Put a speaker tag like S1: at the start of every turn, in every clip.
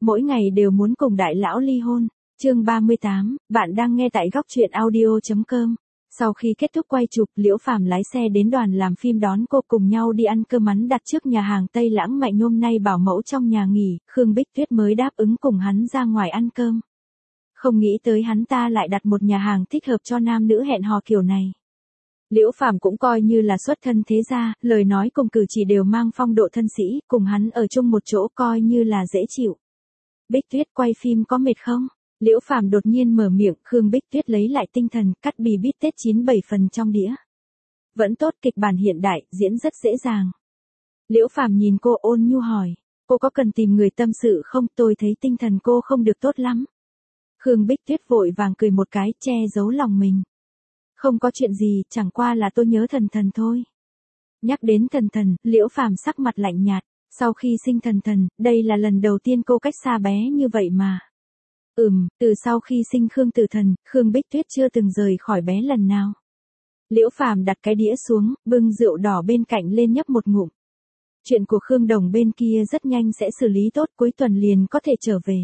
S1: mỗi ngày đều muốn cùng đại lão ly hôn. Chương 38, bạn đang nghe tại góc truyện audio.com. Sau khi kết thúc quay chụp, Liễu Phàm lái xe đến đoàn làm phim đón cô cùng nhau đi ăn cơm mắn đặt trước nhà hàng Tây Lãng Mạnh hôm nay bảo mẫu trong nhà nghỉ, Khương Bích Tuyết mới đáp ứng cùng hắn ra ngoài ăn cơm. Không nghĩ tới hắn ta lại đặt một nhà hàng thích hợp cho nam nữ hẹn hò kiểu này. Liễu Phàm cũng coi như là xuất thân thế gia, lời nói cùng cử chỉ đều mang phong độ thân sĩ, cùng hắn ở chung một chỗ coi như là dễ chịu. Bích Tuyết quay phim có mệt không? Liễu Phàm đột nhiên mở miệng, Khương Bích Tuyết lấy lại tinh thần, cắt bì bít tết 9-7 phần trong đĩa. Vẫn tốt, kịch bản hiện đại, diễn rất dễ dàng. Liễu Phàm nhìn cô ôn nhu hỏi, cô có cần tìm người tâm sự không? Tôi thấy tinh thần cô không được tốt lắm. Khương Bích Tuyết vội vàng cười một cái, che giấu lòng mình. Không có chuyện gì, chẳng qua là tôi nhớ Thần Thần thôi. Nhắc đến Thần Thần, Liễu Phàm sắc mặt lạnh nhạt, sau khi sinh Thần Thần, đây là lần đầu tiên cô cách xa bé như vậy mà. Từ sau khi sinh Khương Tử Thần, Khương Bích Tuyết chưa từng rời khỏi bé lần nào. Liễu Phàm đặt cái đĩa xuống, bưng rượu đỏ bên cạnh lên nhấp một ngụm. Chuyện của Khương Đồng bên kia rất nhanh sẽ xử lý tốt, cuối tuần liền có thể trở về.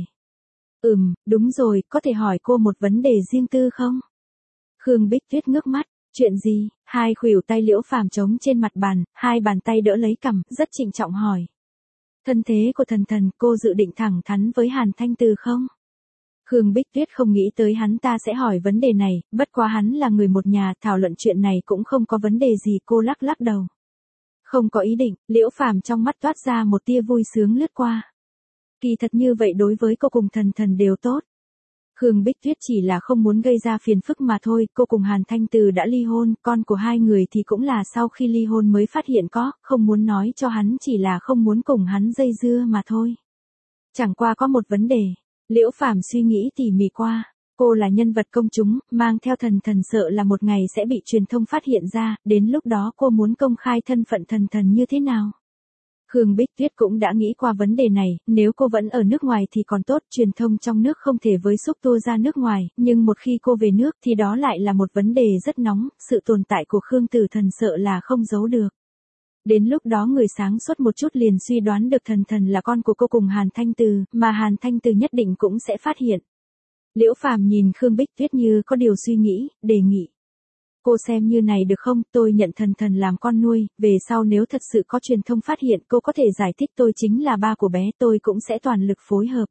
S1: Đúng rồi, có thể hỏi cô một vấn đề riêng tư không? Khương Bích Tuyết ngước mắt, chuyện gì? Hai khuỷu tay Liễu Phàm trống trên mặt bàn, hai bàn tay đỡ lấy cằm, rất trịnh trọng hỏi. Thân thế của Thần Thần, cô dự định thẳng thắn với Hàn Thanh Từ không? Khương Bích Tuyết không nghĩ tới hắn ta sẽ hỏi vấn đề này, bất quá hắn là người một nhà, thảo luận chuyện này cũng không có vấn đề gì, cô lắc lắc đầu. Không có ý định, Liễu Phàm trong mắt toát ra một tia vui sướng lướt qua. Kỳ thật như vậy đối với cô cùng Thần Thần đều tốt. Khương Bích Tuyết chỉ là không muốn gây ra phiền phức mà thôi, cô cùng Hàn Thanh Từ đã ly hôn, con của hai người thì cũng là sau khi ly hôn mới phát hiện có, không muốn nói cho hắn chỉ là không muốn cùng hắn dây dưa mà thôi. Chẳng qua có một vấn đề, Liễu Phàm suy nghĩ tỉ mỉ qua, cô là nhân vật công chúng, mang theo Thần Thần sợ là một ngày sẽ bị truyền thông phát hiện ra, đến lúc đó cô muốn công khai thân phận Thần Thần như thế nào? Khương Bích Tuyết cũng đã nghĩ qua vấn đề này, nếu cô vẫn ở nước ngoài thì còn tốt, truyền thông trong nước không thể với xúc tua ra nước ngoài, nhưng một khi cô về nước thì đó lại là một vấn đề rất nóng, sự tồn tại của Khương Tử Thần sợ là không giấu được. Đến lúc đó người sáng suốt một chút liền suy đoán được Thần Thần là con của cô cùng Hàn Thanh Từ, mà Hàn Thanh Từ nhất định cũng sẽ phát hiện. Liễu Phàm nhìn Khương Bích Tuyết như có điều suy nghĩ, đề nghị. Cô xem như này được không, tôi nhận Thần Thần làm con nuôi, về sau nếu thật sự có truyền thông phát hiện cô có thể giải thích tôi chính là ba của bé, tôi cũng sẽ toàn lực phối hợp.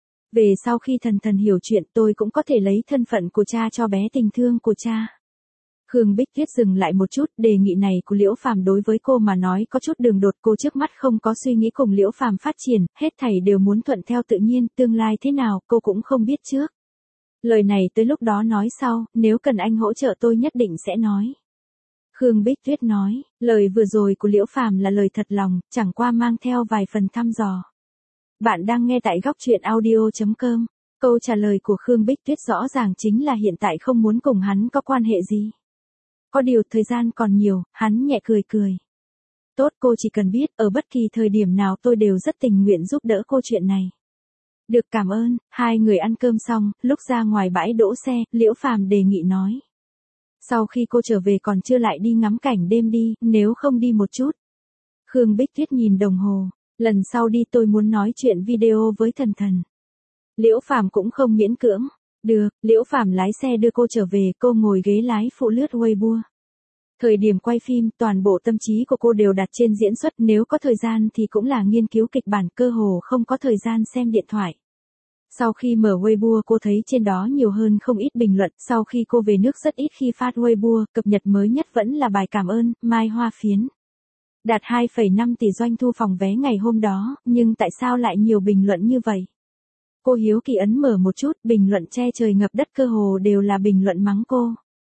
S1: Về sau khi Thần Thần hiểu chuyện tôi cũng có thể lấy thân phận của cha cho bé tình thương của cha. Khương Bích Tuyết dừng lại một chút, đề nghị này của Liễu Phàm đối với cô mà nói có chút đường đột, cô trước mắt không có suy nghĩ cùng Liễu Phàm phát triển, hết thảy đều muốn thuận theo tự nhiên, tương lai thế nào cô cũng không biết trước. Lời này tới lúc đó nói sau, nếu cần anh hỗ trợ tôi nhất định sẽ nói. Khương Bích Tuyết nói, lời vừa rồi của Liễu Phàm là lời thật lòng, chẳng qua mang theo vài phần thăm dò. Bạn đang nghe tại góc truyện audio.com. Câu trả lời của Khương Bích Tuyết rõ ràng chính là hiện tại không muốn cùng hắn có quan hệ gì. Có điều thời gian còn nhiều, hắn nhẹ cười cười. Tốt, cô chỉ cần biết, ở bất kỳ thời điểm nào tôi đều rất tình nguyện giúp đỡ cô chuyện này. Được, cảm ơn. Hai người ăn cơm xong, lúc ra ngoài bãi đỗ xe, Liễu Phàm đề nghị nói. Sau khi cô trở về còn chưa lại đi ngắm cảnh đêm đi, nếu không đi một chút. Khương Bích Tuyết nhìn đồng hồ, lần sau đi tôi muốn nói chuyện video với Thần Thần. Liễu Phàm cũng không miễn cưỡng. Được, Liễu Phàm lái xe đưa cô trở về, cô ngồi ghế lái phụ lướt Weibo. Thời điểm quay phim, toàn bộ tâm trí của cô đều đặt trên diễn xuất, nếu có thời gian thì cũng là nghiên cứu kịch bản, cơ hồ không có thời gian xem điện thoại. Sau khi mở Weibo cô thấy trên đó nhiều hơn không ít bình luận, sau khi cô về nước rất ít khi phát Weibo, cập nhật mới nhất vẫn là bài cảm ơn, Mai Hoa Phiến. Đạt 2,5 tỷ doanh thu phòng vé ngày hôm đó, nhưng tại sao lại nhiều bình luận như vậy? Cô hiếu kỳ ấn mở một chút, bình luận che trời ngập đất cơ hồ đều là bình luận mắng cô.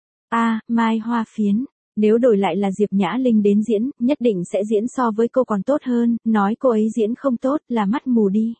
S1: Mai Hoa Phiến, nếu đổi lại là Diệp Nhã Linh đến diễn, nhất định sẽ diễn so với cô còn tốt hơn, nói cô ấy diễn không tốt là mắt mù đi.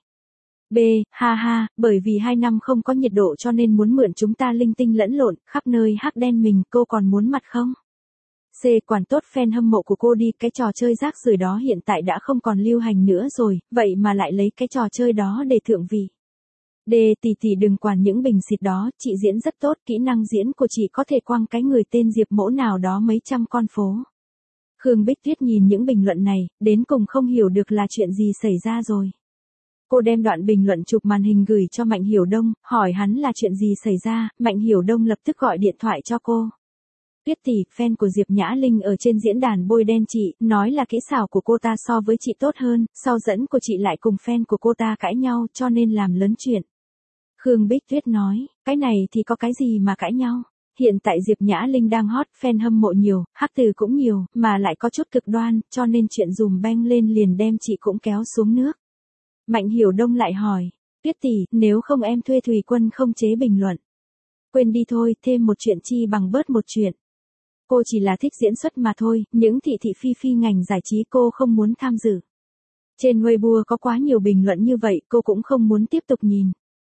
S1: Bởi vì 2 năm không có nhiệt độ cho nên muốn mượn chúng ta linh tinh lẫn lộn, khắp nơi hắc đen mình, cô còn muốn mặt không? Quản tốt fan hâm mộ của cô đi, cái trò chơi rác rưởi đó hiện tại đã không còn lưu hành nữa rồi, vậy mà lại lấy cái trò chơi đó để thượng vị. Tỷ đừng quản những bình xịt đó, chị diễn rất tốt, kỹ năng diễn của chị có thể quăng cái người tên Diệp mỗ nào đó mấy trăm con phố. Khương Bích Tuyết nhìn những bình luận này, đến cùng không hiểu được là chuyện gì xảy ra rồi. Cô đem đoạn bình luận chụp màn hình gửi cho Mạnh Hiểu Đông, hỏi hắn là chuyện gì xảy ra, Mạnh Hiểu Đông lập tức gọi điện thoại cho cô. Tuyết tỷ, fan của Diệp Nhã Linh ở trên diễn đàn bôi đen chị, nói là kỹ xảo của cô ta so với chị tốt hơn, sau dẫn của chị lại cùng fan của cô ta cãi nhau cho nên làm lớn chuyện. Khương Bích Tuyết nói, cái này thì có cái gì mà cãi nhau? Hiện tại Diệp Nhã Linh đang hot, fan hâm mộ nhiều, hắc từ cũng nhiều, mà lại có chút cực đoan, cho nên chuyện dùm beng lên liền đem chị cũng kéo xuống nước. Mạnh Hiểu Đông lại hỏi, Tuyết tỷ, nếu không em thuê Thùy Quân không chế bình luận. Quên đi thôi, thêm một chuyện chi bằng bớt một chuyện. Cô chỉ là thích diễn xuất mà thôi, những thị thị phi phi ngành giải trí cô không muốn tham dự. Trên Weibo có quá nhiều bình luận như vậy, cô cũng không muốn tiếp tục nhìn.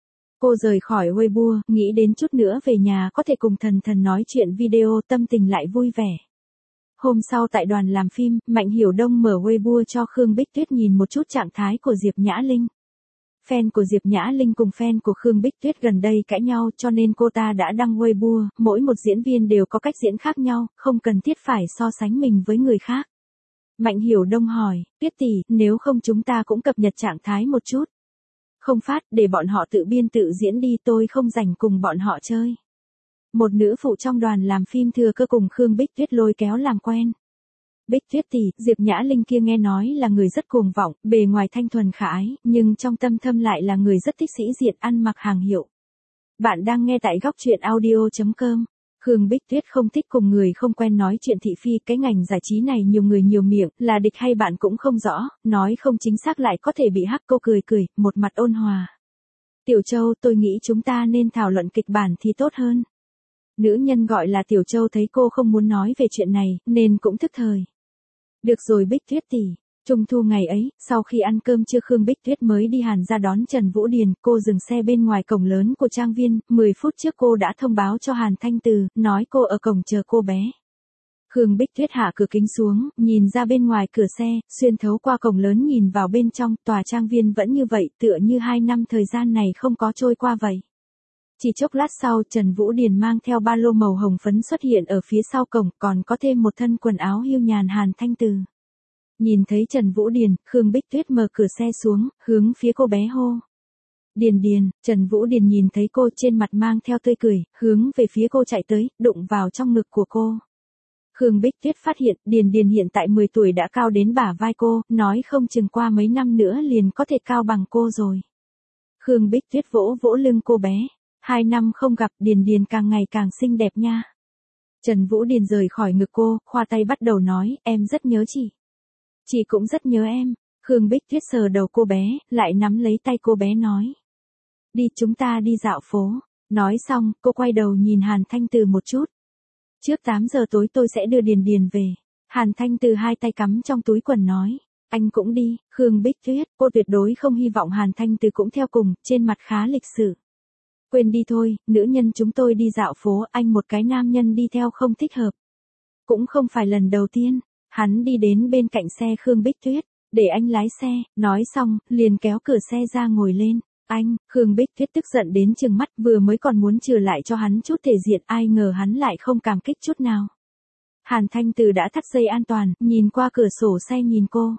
S1: Cô rời khỏi Weibo, nghĩ đến chút nữa về nhà có thể cùng thần thần nói chuyện video, tâm tình lại vui vẻ. Hôm sau tại đoàn làm phim, Mạnh Hiểu Đông mở Weibo cho Khương Bích Tuyết nhìn một chút trạng thái của Diệp Nhã Linh. Fan của Diệp Nhã Linh cùng fan của Khương Bích Tuyết gần đây cãi nhau cho nên cô ta đã đăng Weibo, mỗi một diễn viên đều có cách diễn khác nhau, không cần thiết phải so sánh mình với người khác. Mạnh Hiểu Đông hỏi, Tuyết tỷ, nếu không chúng ta cũng cập nhật trạng thái một chút. Không phát, để bọn họ tự biên tự diễn đi, tôi không rảnh cùng bọn họ chơi. Một nữ phụ trong đoàn làm phim thừa cơ cùng Khương Bích Tuyết lôi kéo làm quen. Bích Tuyết tỷ, Diệp Nhã Linh kia nghe nói là người rất cuồng vọng, bề ngoài thanh thuần khả ái, nhưng trong tâm thâm lại là người rất thích sĩ diện, ăn mặc hàng hiệu. Bạn đang nghe tại góc truyện audio.com. Khương Bích Tuyết không thích cùng người không quen nói chuyện thị phi, cái ngành giải trí này nhiều người nhiều miệng, là địch hay bạn cũng không rõ, nói không chính xác lại có thể bị hắc. Cô cười cười, một mặt ôn hòa. Tiểu Châu, tôi nghĩ chúng ta nên thảo luận kịch bản thì tốt hơn. Nữ nhân gọi là Tiểu Châu thấy cô không muốn nói về chuyện này, nên cũng thức thời. Được rồi Bích Tuyết tỷ. Trung thu ngày ấy, sau khi ăn cơm trưa Khương Bích Tuyết mới đi Hàn ra đón Trần Vũ Điền, cô dừng xe bên ngoài cổng lớn của trang viên, 10 phút trước cô đã thông báo cho Hàn Thanh Từ, nói cô ở cổng chờ cô bé. Khương Bích Tuyết hạ cửa kính xuống, nhìn ra bên ngoài cửa xe, xuyên thấu qua cổng lớn nhìn vào bên trong, tòa trang viên vẫn như vậy, tựa như 2 năm thời gian này không có trôi qua vậy. Chỉ chốc lát sau, Trần Vũ Điền mang theo ba lô màu hồng phấn xuất hiện ở phía sau cổng, còn có thêm một thân quần áo hiu nhàn. Hàn Thanh Từ. Nhìn thấy Trần Vũ Điền, Khương Bích Tuyết mở cửa xe xuống, hướng phía cô bé hô. Điền Điền, Trần Vũ Điền nhìn thấy cô trên mặt mang theo tươi cười, hướng về phía cô chạy tới, đụng vào trong ngực của cô. Khương Bích Tuyết phát hiện, Điền Điền hiện tại 10 tuổi đã cao đến bả vai cô, nói không chừng qua mấy năm nữa liền có thể cao bằng cô rồi. Khương Bích Tuyết vỗ vỗ lưng cô bé. 2 năm không gặp, Điền Điền càng ngày càng xinh đẹp nha. Trần Vũ Điền rời khỏi ngực cô, khoa tay bắt đầu nói, em rất nhớ chị. Chị cũng rất nhớ em. Khương Bích Tuyết sờ đầu cô bé, lại nắm lấy tay cô bé nói. Đi, chúng ta đi dạo phố. Nói xong, cô quay đầu nhìn Hàn Thanh Từ một chút. Trước 8 giờ tối tôi sẽ đưa Điền Điền về. Hàn Thanh Từ hai tay cắm trong túi quần nói. Anh cũng đi. Khương Bích Tuyết, cô tuyệt đối không hy vọng Hàn Thanh Từ cũng theo cùng, trên mặt khá lịch sự. Quên đi thôi, nữ nhân chúng tôi đi dạo phố, anh một cái nam nhân đi theo không thích hợp. Cũng không phải lần đầu tiên. Hắn đi đến bên cạnh xe Khương Bích Tuyết, để anh lái xe, nói xong, liền kéo cửa xe ra ngồi lên. Anh, Khương Bích Tuyết tức giận đến trừng mắt, vừa mới còn muốn trừ lại cho hắn chút thể diện, ai ngờ hắn lại không cảm kích chút nào. Hàn Thanh Từ đã thắt dây an toàn, nhìn qua cửa sổ xe nhìn cô.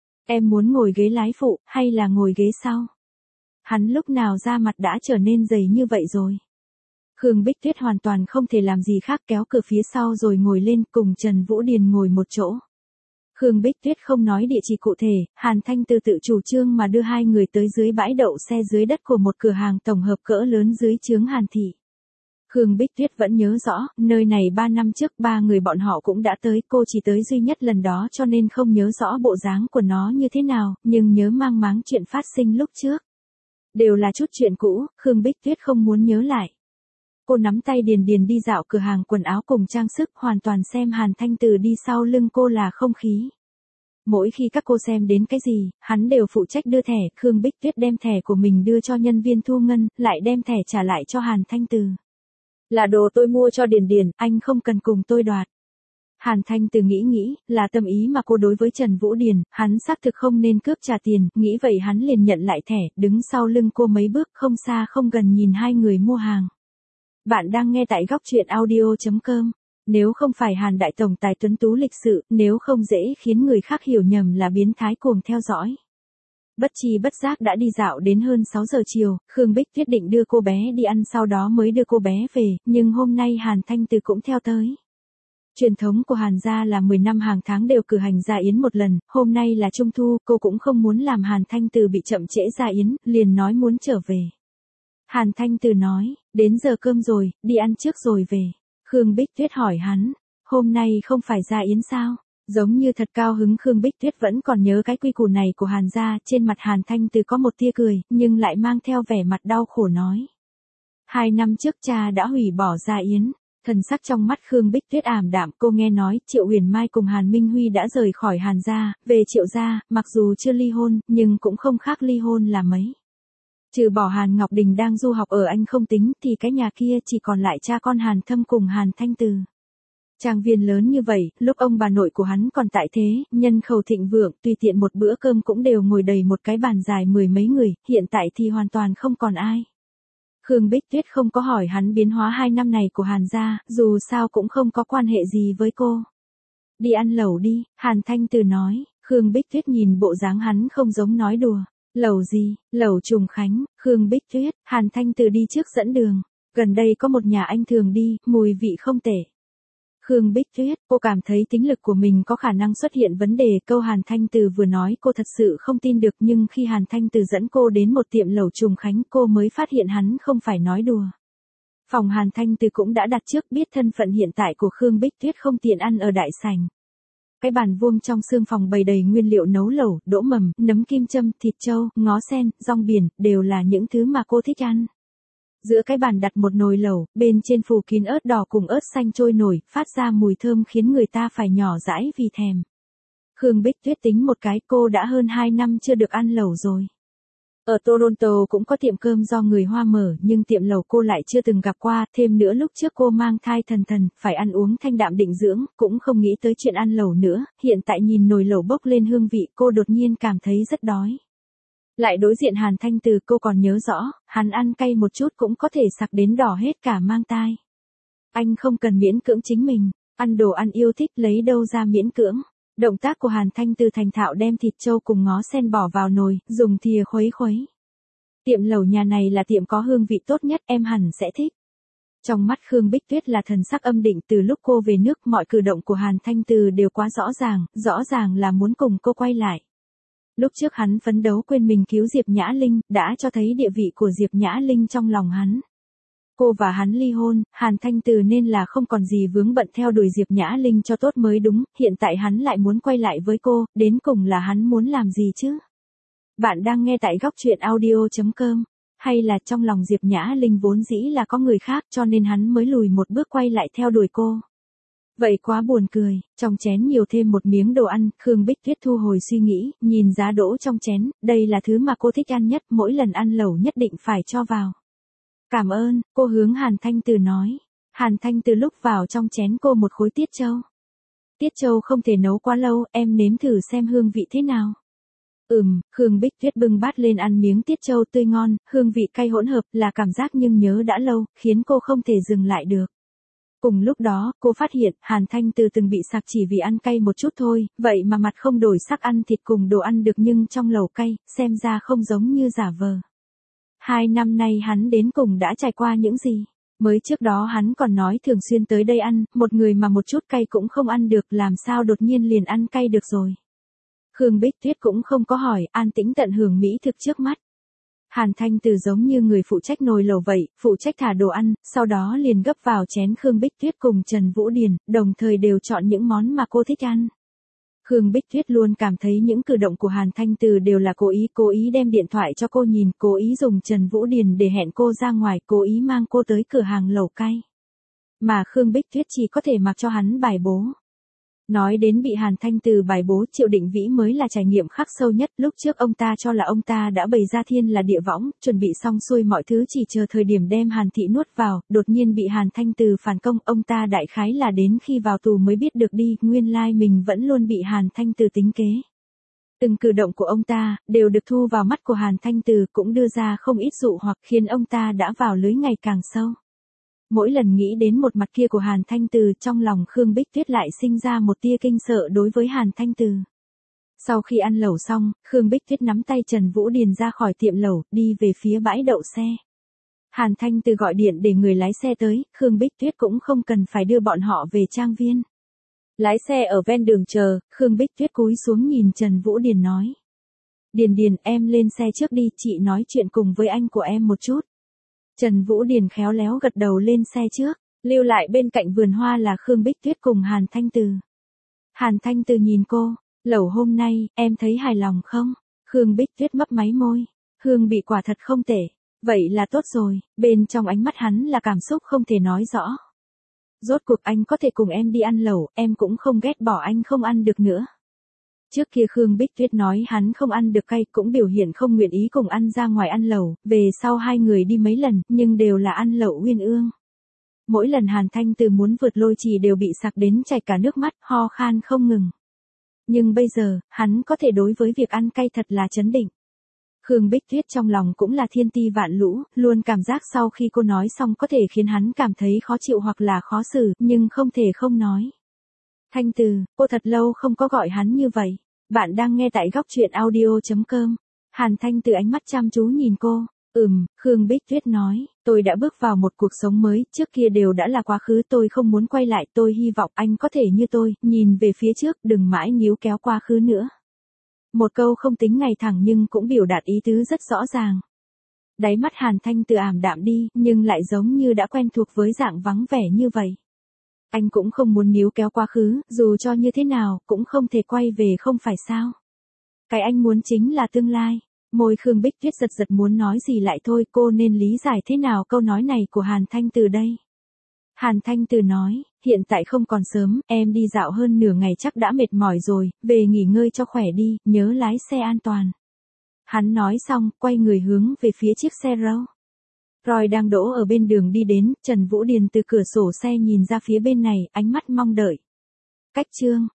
S1: Em muốn ngồi ghế lái phụ, hay là ngồi ghế sau? Hắn lúc nào da mặt đã trở nên dày như vậy rồi? Khương Bích Tuyết hoàn toàn không thể làm gì khác, kéo cửa phía sau rồi ngồi lên, cùng Trần Vũ Điền ngồi một chỗ. Khương Bích Tuyết không nói địa chỉ cụ thể, Hàn Thanh Từ tự chủ trương mà đưa hai người tới dưới bãi đậu xe dưới đất của một cửa hàng tổng hợp cỡ lớn dưới chướng Hàn thị. Khương Bích Tuyết vẫn nhớ rõ, nơi này 3 năm trước 3 người bọn họ cũng đã tới, cô chỉ tới duy nhất lần đó cho nên không nhớ rõ bộ dáng của nó như thế nào, nhưng nhớ mang máng chuyện phát sinh lúc trước. Đều là chút chuyện cũ, Khương Bích Tuyết không muốn nhớ lại. Cô nắm tay Điền Điền đi dạo cửa hàng quần áo cùng trang sức, hoàn toàn xem Hàn Thanh Từ đi sau lưng cô là không khí. Mỗi khi các cô xem đến cái gì, hắn đều phụ trách đưa thẻ, Khương Bích Tuyết đem thẻ của mình đưa cho nhân viên thu ngân, lại đem thẻ trả lại cho Hàn Thanh Từ. Là đồ tôi mua cho Điền Điền, anh không cần cùng tôi đoạt. Hàn Thanh Từ nghĩ, là tâm ý mà cô đối với Trần Vũ Điền, hắn xác thực không nên cướp trả tiền, nghĩ vậy hắn liền nhận lại thẻ, đứng sau lưng cô mấy bước, không xa không gần nhìn hai người mua hàng. Bạn đang nghe tại góc truyện audio.com. Nếu không phải Hàn đại tổng tài tuấn tú lịch sự, nếu không dễ khiến người khác hiểu nhầm là biến thái cuồng theo dõi. Bất chi bất giác đã đi dạo đến hơn 6 giờ chiều, Khương Bích Tuyết định đưa cô bé đi ăn sau đó mới đưa cô bé về, nhưng hôm nay Hàn Thanh Từ cũng theo tới. Truyền thống của Hàn gia là 10 năm hàng tháng đều cử hành gia yến một lần, hôm nay là Trung thu, cô cũng không muốn làm Hàn Thanh Từ bị chậm trễ gia yến, liền nói muốn trở về. Hàn Thanh Từ nói, đến giờ cơm rồi, đi ăn trước rồi về. Khương Bích Tuyết hỏi hắn, hôm nay không phải gia yến sao? Giống như thật cao hứng, Khương Bích Tuyết vẫn còn nhớ cái quy củ này của Hàn gia, trên mặt Hàn Thanh Từ có một tia cười, nhưng lại mang theo vẻ mặt đau khổ nói. 2 năm trước cha đã hủy bỏ gia yến. Thần sắc trong mắt Khương Bích Tuyết ảm đạm, cô nghe nói Triệu Huyền Mai cùng Hàn Minh Huy đã rời khỏi Hàn gia, về Triệu gia, mặc dù chưa ly hôn, nhưng cũng không khác ly hôn là mấy. Trừ bỏ Hàn Ngọc Đình đang du học ở Anh không tính thì cái nhà kia chỉ còn lại cha con Hàn Thâm cùng Hàn Thanh Từ. Trang viên lớn như vậy, lúc ông bà nội của hắn còn tại thế, nhân khẩu thịnh vượng, tùy tiện một bữa cơm cũng đều ngồi đầy một cái bàn dài 10 mấy người, hiện tại thì hoàn toàn không còn ai. Khương Bích Tuyết không có hỏi hắn biến hóa 2 năm này của Hàn gia, dù sao cũng không có quan hệ gì với cô. Đi ăn lẩu đi, Hàn Thanh Từ nói, Khương Bích Tuyết nhìn bộ dáng hắn không giống nói đùa. Lẩu gì, lẩu Trùng Khánh, Khương Bích Tuyết, Hàn Thanh Từ đi trước dẫn đường. Gần đây có một nhà anh thường đi, mùi vị không tệ. Khương Bích Tuyết, cô cảm thấy tính lực của mình có khả năng xuất hiện vấn đề, câu Hàn Thanh Từ vừa nói cô thật sự không tin được, nhưng khi Hàn Thanh Từ dẫn cô đến một tiệm lẩu Trùng Khánh cô mới phát hiện hắn không phải nói đùa. Phòng Hàn Thanh Từ cũng đã đặt trước, biết thân phận hiện tại của Khương Bích Tuyết không tiện ăn ở đại sảnh. Cái bàn vuông trong xương phòng bày đầy nguyên liệu nấu lẩu, đỗ mầm, nấm kim châm, thịt trâu, ngó sen, rong biển, đều là những thứ mà cô thích ăn. Giữa cái bàn đặt một nồi lẩu, bên trên phủ kín ớt đỏ cùng ớt xanh trôi nổi, phát ra mùi thơm khiến người ta phải nhỏ dãi vì thèm. Khương Bích Tuyết tính một cái, cô đã hơn 2 năm chưa được ăn lẩu rồi. Ở Toronto cũng có tiệm cơm do người Hoa mở, nhưng tiệm lẩu cô lại chưa từng gặp qua, thêm nữa lúc trước cô mang thai thần, phải ăn uống thanh đạm định dưỡng, cũng không nghĩ tới chuyện ăn lẩu nữa, hiện tại nhìn nồi lẩu bốc lên hương vị, cô đột nhiên cảm thấy rất đói. Lại đối diện Hàn Thanh Từ, cô còn nhớ rõ, hắn ăn cay một chút cũng có thể sặc đến đỏ hết cả mang tai. Anh không cần miễn cưỡng chính mình, ăn đồ ăn yêu thích lấy đâu ra miễn cưỡng. Động tác của Hàn Thanh Từ thành thạo đem thịt trâu cùng ngó sen bỏ vào nồi, dùng thìa khuấy khuấy. Tiệm lẩu nhà này là tiệm có hương vị tốt nhất, em hẳn sẽ thích. Trong mắt Khương Bích Tuyết là thần sắc âm định, từ lúc cô về nước mọi cử động của Hàn Thanh Từ đều quá rõ ràng là muốn cùng cô quay lại. Lúc trước hắn phấn đấu quên mình cứu Diệp Nhã Linh, đã cho thấy địa vị của Diệp Nhã Linh trong lòng hắn. Cô và hắn ly hôn, Hàn Thanh Từ nên là không còn gì vướng bận theo đuổi Diệp Nhã Linh cho tốt mới đúng, hiện tại hắn lại muốn quay lại với cô, đến cùng là hắn muốn làm gì chứ? Bạn đang nghe tại góc truyện audio.com, hay là trong lòng Diệp Nhã Linh vốn dĩ là có người khác cho nên hắn mới lùi một bước quay lại theo đuổi cô? Vậy quá buồn cười, trong chén nhiều thêm một miếng đồ ăn, Khương Bích Tuyết thu hồi suy nghĩ, nhìn giá đỗ trong chén, đây là thứ mà cô thích ăn nhất, mỗi lần ăn lẩu nhất định phải cho vào. Cảm ơn, cô hướng Hàn Thanh Từ nói. Hàn Thanh Từ lúc vào trong chén cô một khối tiết châu. Tiết châu không thể nấu quá lâu, em nếm thử xem hương vị thế nào. Khương Bích Tuyết bưng bát lên ăn miếng tiết châu tươi ngon, hương vị cay hỗn hợp, là cảm giác nhưng nhớ đã lâu, khiến cô không thể dừng lại được. Cùng lúc đó, cô phát hiện, Hàn Thanh Từ từng bị sặc chỉ vì ăn cay một chút thôi, vậy mà mặt không đổi sắc ăn thịt cùng đồ ăn được nhưng trong lẩu cay, xem ra không giống như giả vờ. 2 năm nay hắn đến cùng đã trải qua những gì? Mới trước đó hắn còn nói thường xuyên tới đây ăn, một người mà một chút cay cũng không ăn được, làm sao đột nhiên liền ăn cay được rồi. Khương Bích Tuyết cũng không có hỏi, an tĩnh tận hưởng mỹ thực trước mắt. Hàn Thanh Từ giống như người phụ trách nồi lẩu vậy, phụ trách thả đồ ăn, sau đó liền gấp vào chén Khương Bích Tuyết cùng Trần Vũ Điền, đồng thời đều chọn những món mà cô thích ăn. Khương Bích Tuyết luôn cảm thấy những cử động của Hàn Thanh Từ đều là cố ý đem điện thoại cho cô nhìn, cố ý dùng Trần Vũ Điền để hẹn cô ra ngoài, cố ý mang cô tới cửa hàng lẩu cay. Mà Khương Bích Tuyết chỉ có thể mặc cho hắn bài bố. Nói đến bị Hàn Thanh Từ bài bố, Triệu Định Vĩ mới là trải nghiệm khắc sâu nhất, lúc trước ông ta cho là ông ta đã bày ra thiên là địa võng, chuẩn bị xong xuôi mọi thứ chỉ chờ thời điểm đem Hàn Thị nuốt vào, đột nhiên bị Hàn Thanh Từ phản công, ông ta đại khái là đến khi vào tù mới biết được đi, nguyên lai mình vẫn luôn bị Hàn Thanh Từ tính kế. Từng cử động của ông ta, đều được thu vào mắt của Hàn Thanh Từ, cũng đưa ra không ít dụ hoặc khiến ông ta đã vào lưới ngày càng sâu. Mỗi lần nghĩ đến một mặt kia của Hàn Thanh Từ, trong lòng Khương Bích Tuyết lại sinh ra một tia kinh sợ đối với Hàn Thanh Từ. Sau khi ăn lẩu xong, Khương Bích Tuyết nắm tay Trần Vũ Điền ra khỏi tiệm lẩu, đi về phía bãi đậu xe. Hàn Thanh Từ gọi điện để người lái xe tới, Khương Bích Tuyết cũng không cần phải đưa bọn họ về trang viên. Lái xe ở ven đường chờ, Khương Bích Tuyết cúi xuống nhìn Trần Vũ Điền nói. Điền Điền, em lên xe trước đi, chị nói chuyện cùng với anh của em một chút. Trần Vũ Điền khéo léo gật đầu lên xe trước, lưu lại bên cạnh vườn hoa là Khương Bích Tuyết cùng Hàn Thanh Từ. Hàn Thanh Từ nhìn cô, lẩu hôm nay, em thấy hài lòng không? Khương Bích Tuyết mấp máy môi, hương vị quả thật không tệ. Vậy là tốt rồi, bên trong ánh mắt hắn là cảm xúc không thể nói rõ. Rốt cuộc anh có thể cùng em đi ăn lẩu, em cũng không ghét bỏ anh không ăn được nữa. Trước kia Khương Bích Tuyết nói hắn không ăn được cay cũng biểu hiện không nguyện ý cùng ăn ra ngoài ăn lẩu, về sau hai người đi mấy lần, nhưng đều là ăn lẩu Uyên Ương. Mỗi lần Hàn Thanh Từ muốn vượt lôi trì đều bị sặc đến chảy cả nước mắt, ho khan không ngừng. Nhưng bây giờ, hắn có thể đối với việc ăn cay thật là trấn định. Khương Bích Tuyết trong lòng cũng là thiên ti vạn lũ, luôn cảm giác sau khi cô nói xong có thể khiến hắn cảm thấy khó chịu hoặc là khó xử, nhưng không thể không nói. Thanh Từ, cô thật lâu không có gọi hắn như vậy. Bạn đang nghe tại góc truyện audio.com. Hàn Thanh Từ ánh mắt chăm chú nhìn cô. Khương Bích Tuyết nói, tôi đã bước vào một cuộc sống mới, trước kia đều đã là quá khứ, tôi không muốn quay lại, tôi hy vọng anh có thể như tôi, nhìn về phía trước, đừng mãi níu kéo quá khứ nữa. Một câu không tính ngày thẳng nhưng cũng biểu đạt ý tứ rất rõ ràng. Đáy mắt Hàn Thanh Từ ảm đạm đi, nhưng lại giống như đã quen thuộc với dạng vắng vẻ như vậy. Anh cũng không muốn níu kéo quá khứ, dù cho như thế nào, cũng không thể quay về không phải sao. Cái anh muốn chính là tương lai. Môi Khương Bích Tuyết giật giật muốn nói gì lại thôi, cô nên lý giải thế nào câu nói này của Hàn Thanh Từ đây. Hàn Thanh Từ nói, hiện tại không còn sớm, em đi dạo hơn nửa ngày chắc đã mệt mỏi rồi, về nghỉ ngơi cho khỏe đi, nhớ lái xe an toàn. Hắn nói xong, quay người hướng về phía chiếc xe Roy đang đỗ ở bên đường đi đến, Trần Vũ Điền từ cửa sổ xe nhìn ra phía bên này, ánh mắt mong đợi. Cách chương